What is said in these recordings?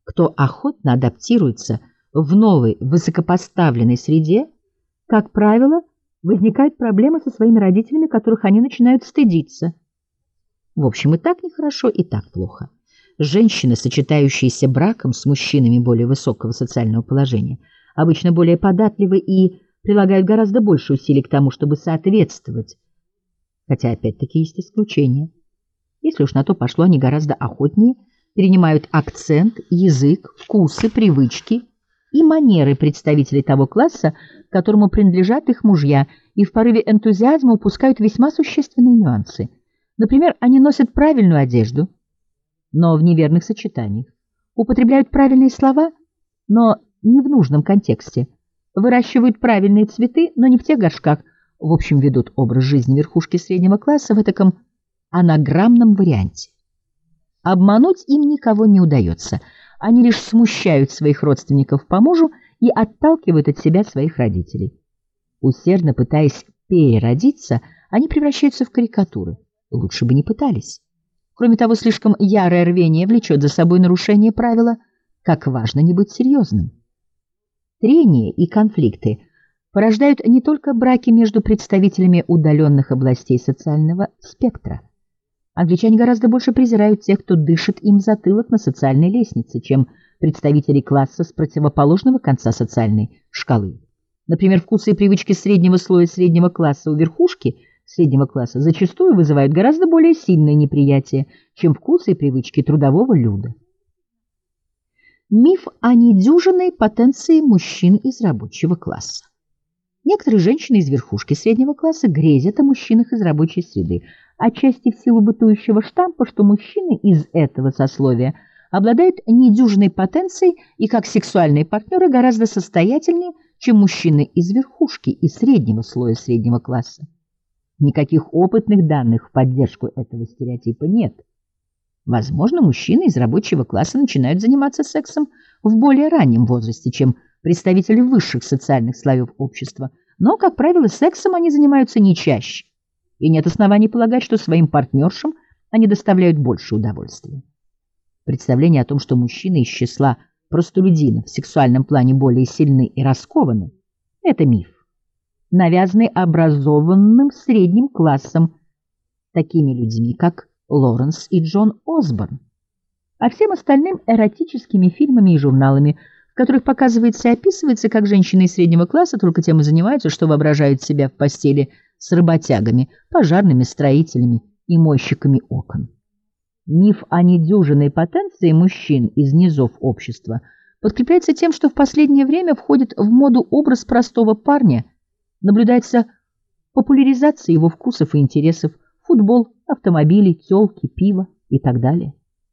Кто охотно адаптируется в новой высокопоставленной среде, как правило, возникают проблемы со своими родителями, которых они начинают стыдиться. В общем, и так нехорошо, и так плохо. Женщины, сочетающиеся браком с мужчинами более высокого социального положения, обычно более податливы и прилагают гораздо больше усилий к тому, чтобы соответствовать. Хотя, опять-таки, есть исключения. Если уж на то пошло, они гораздо охотнее перенимают акцент, язык, вкусы, привычки и манеры представителей того класса, которому принадлежат их мужья, и в порыве энтузиазма упускают весьма существенные нюансы. Например, они носят правильную одежду, но в неверных сочетаниях, употребляют правильные слова, но не в нужном контексте, выращивают правильные цветы, но не в тех горшках, в общем, ведут образ жизни верхушки среднего класса в таком анаграммном варианте. Обмануть им никого не удается, они лишь смущают своих родственников по мужу и отталкивают от себя своих родителей. Усердно пытаясь переродиться, они превращаются в карикатуры. Лучше бы не пытались. Кроме того, слишком ярое рвение влечет за собой нарушение правила, как важно не быть серьезным. Трения и конфликты порождают не только браки между представителями удаленных областей социального спектра. Англичане гораздо больше презирают тех, кто дышит им в затылок на социальной лестнице, чем представителей класса с противоположного конца социальной шкалы. Например, вкусы и привычки среднего слоя среднего класса у верхушки среднего класса зачастую вызывают гораздо более сильное неприятие, чем вкусы и привычки трудового люда. Миф о недюжинной потенции мужчин из рабочего класса. Некоторые женщины из верхушки среднего класса грезят о мужчинах из рабочей среды, отчасти в силу бытующего штампа, что мужчины из этого сословия обладают недюжинной потенцией и как сексуальные партнеры гораздо состоятельнее, чем мужчины из верхушки и среднего слоя среднего класса. Никаких опытных данных в поддержку этого стереотипа нет. Возможно, мужчины из рабочего класса начинают заниматься сексом в более раннем возрасте, чем представители высших социальных слоев общества, но, как правило, сексом они занимаются не чаще, и нет оснований полагать, что своим партнершам они доставляют больше удовольствия. Представление о том, что мужчины из числа простолюдинов в сексуальном плане более сильны и раскованы – это миф, навязанный образованным средним классом, такими людьми, как Лоренс и Джон Осборн, а всем остальным эротическими фильмами и журналами, в которых показывается и описывается, как женщины из среднего класса только тем и занимаются, что воображают себя в постели с работягами, пожарными, строителями и мойщиками окон. Миф о недюжинной потенции мужчин из низов общества подкрепляется тем, что в последнее время входит в моду образ простого парня, наблюдается популяризация его вкусов и интересов, футбол, автомобили, тёлки, пиво и так далее.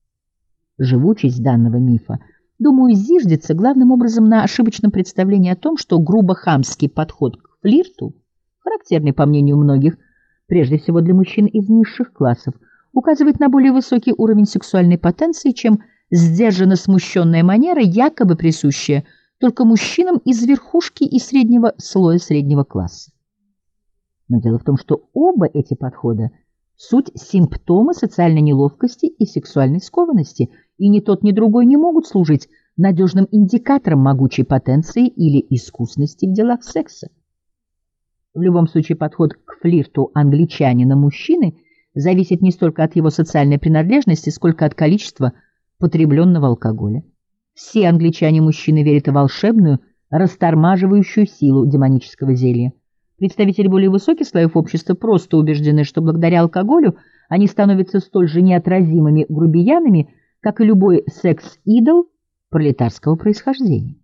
Живучесть данного мифа, думаю, зиждется главным образом на ошибочном представлении о том, что грубо-хамский подход к флирту, характерный, по мнению многих, прежде всего для мужчин из низших классов, указывает на более высокий уровень сексуальной потенции, чем сдержанно смущенная манера, якобы присущая только мужчинам из верхушки и среднего слоя среднего класса. Но дело в том, что оба эти подхода – суть симптомы социальной неловкости и сексуальной скованности, и ни тот, ни другой не могут служить надежным индикатором могучей потенции или искусности в делах секса. В любом случае подход к флирту англичанина-мужчины зависит не столько от его социальной принадлежности, сколько от количества потребленного алкоголя. Все англичане-мужчины верят в волшебную, растормаживающую силу демонического зелья. Представители более высоких слоев общества просто убеждены, что благодаря алкоголю они становятся столь же неотразимыми грубиянами, как и любой секс-идол пролетарского происхождения.